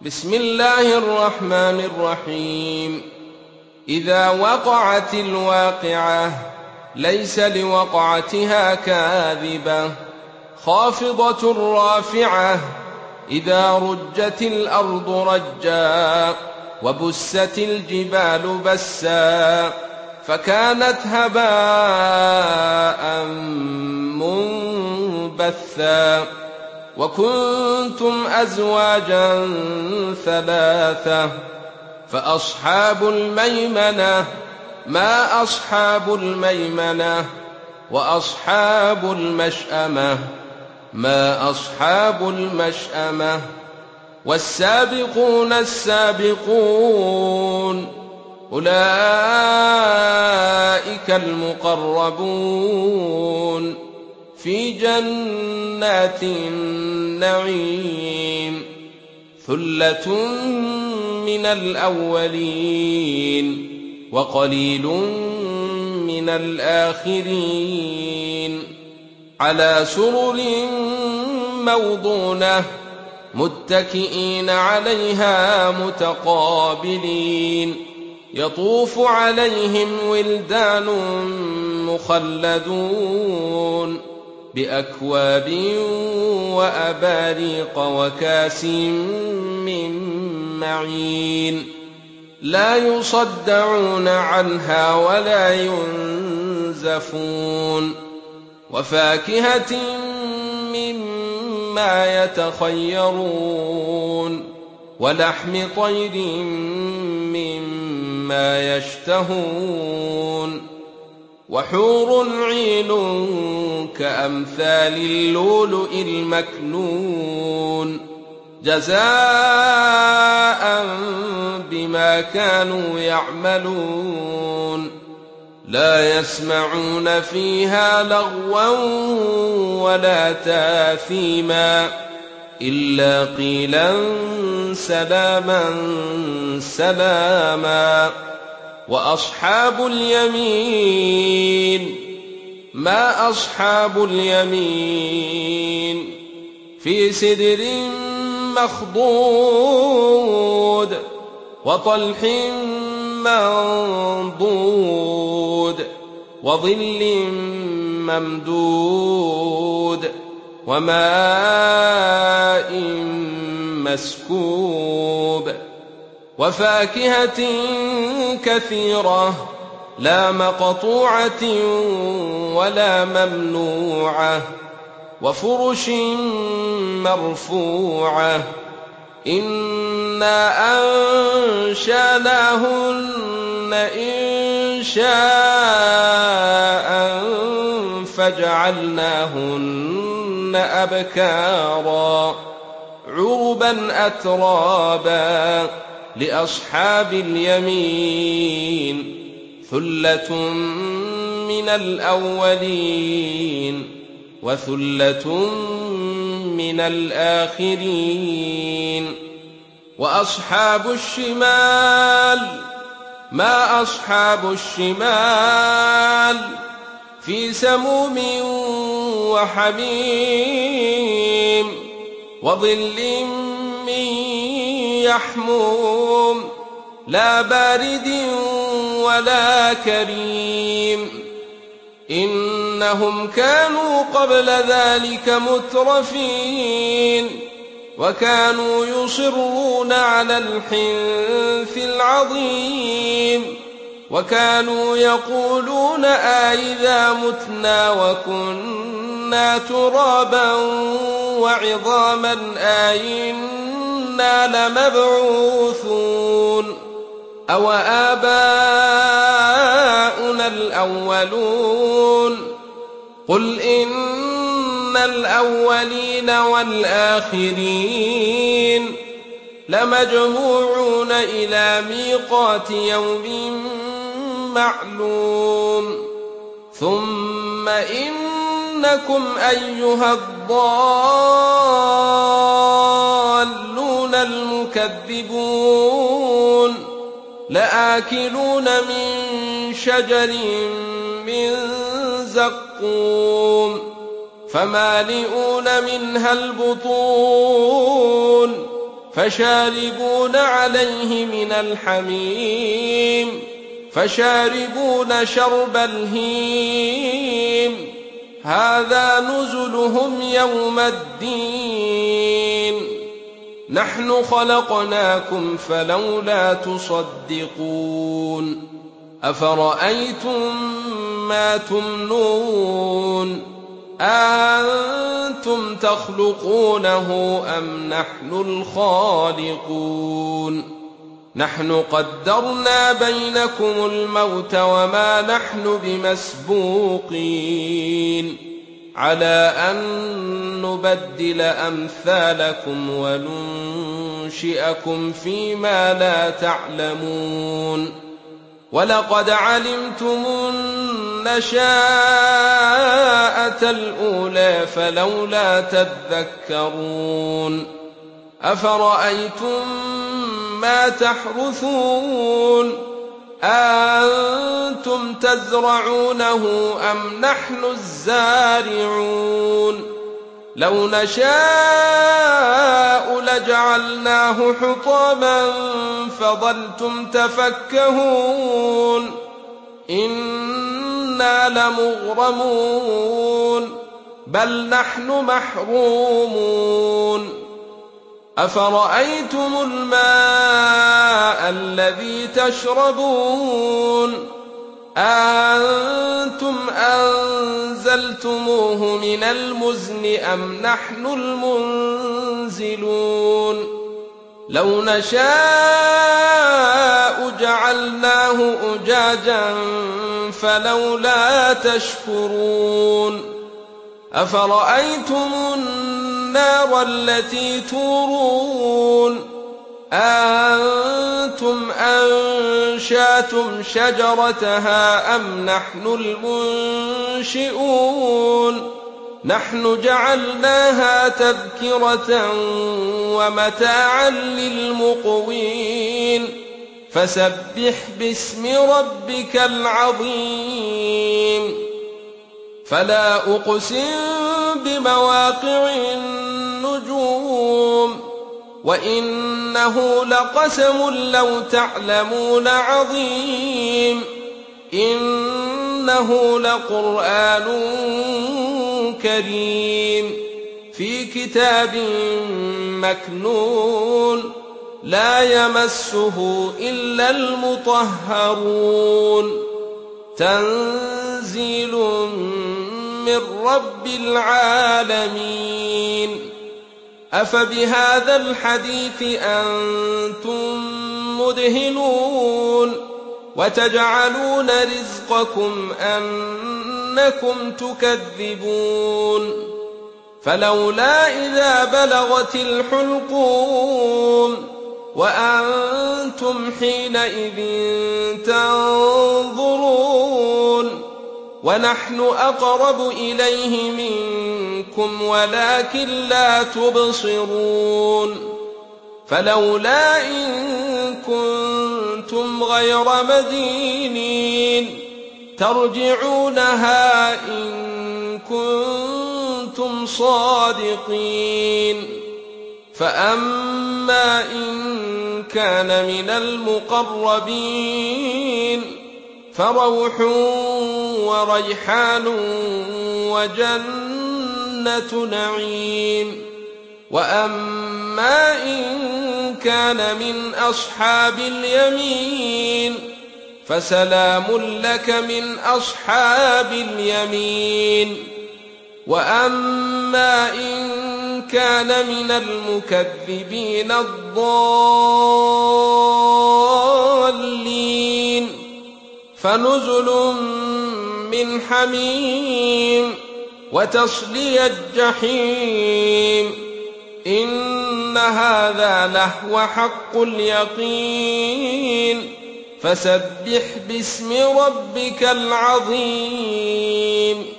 بسم الله الرحمن الرحيم. إذا وقعت الواقعة ليس لوقعتها كاذبة خافضة رافعة إذا رجت الأرض رجا وبست الجبال بسا فكانت هباء منبثا وكنتم أزواجا ثلاثة فأصحاب الميمنة ما أصحاب الميمنة وأصحاب المشأمة ما أصحاب المشأمة والسابقون السابقون أولئك المقربون في جنات النعيم ثلة من الأولين وقليل من الآخرين على سرر موضونة متكئين عليها متقابلين يطوف عليهم ولدان مخلدون بأكواب وأباريق وكاس من معين لا يصدعون عنها ولا ينزفون وفاكهة مما يتخيرون ولحم طير مما يشتهون وحور عين كأمثال اللؤلؤ المكنون جزاء بما كانوا يعملون لا يسمعون فيها لغوا ولا تاثيما إلا قيلا سلاما سلاما وأصحاب اليمين ما أصحاب اليمين في سدر مخضود وطلح منضود وظل ممدود وماء مسكوب وفاكهة كثيرة لا مقطوعة ولا ممنوعة وفرش مرفوعة إنا أنشأناهن إنشاء فجعلناهن أبكارا عربا أترابا لأصحاب اليمين ثلة من الأولين وثلة من الآخرين وأصحاب الشمال ما أصحاب الشمال في سموم وحميم وظل من يحموم لا بارد ولا كريم إنهم كانوا قبل ذلك مترفين وكانوا يصرون على الحنث العظيم وكانوا يقولون أئذا متنا وكنا ترابا وعظاما أئنا لمبعوثون أو آباؤنا الأولون قل إن الأولين والآخرين لمجموعون إلى ميقات يوم معلوم ثم إنكم أيها الضالون المكذبون لآكلون من شجر من زقوم فمالئون منها البطون فشاربون عليه من الحميم فشاربون شرب الهيم هذا نزلهم يوم الدين نحن خلقناكم فلولا تصدقون أفرأيتم ما تمنون أأنتم تخلقونه أم نحن الخالقون نحن قدرنا بينكم الموت وما نحن بمسبوقين على أن نبدل أمثالكم وننشئكم فيما لا تعلمون ولقد علمتم النشاءة الأولى فلولا تذكرون أفرأيتم ما تحرثون أأنتم تزرعونه أم نحن الزارعون لو نشاء لجعلناه حطاما فظلتم تفكهون إنا لمغرمون بل نحن محرومون أفرأيتم الماء الذي تشربون أأنتم أنزلتموه من المزن أم نحن المنزلون لو نشاء جعلناه أجاجا فلولا تشكرون أفرأيتم النار التي تورون أأنتم أنشأتم شجرتها أم نحن المنشئون نحن جعلناها تذكرة ومتاعا للمقوين فسبح باسم ربك العظيم فلا أقسم بمواقع النجوم وإنه لقسم لو تعلمون عظيم إنه لقرآن كريم في كتاب مكنون لا يمسه إلا المطهرون تنزيل من رب العالمين أفبهذا الحديث أنتم مدهنون وتجعلون رزقكم أنكم تكذبون فلولا إذا بلغت الحلقوم وأنتم حينئذ تنظرون ونحن أقرب إليه منكم ولكن لا تبصرون فلولا إن كنتم غير مدينين ترجعونها إن كنتم صادقين فأما إن كان من المقربين فروح وريحان وجنة نعيم وأما إن كان من أصحاب اليمين فسلام لك من أصحاب اليمين وأما إن كان من المكذبين الضالين فنزل من حميم وتصلية الجحيم إن هذا لهو حق اليقين فسبح باسم ربك العظيم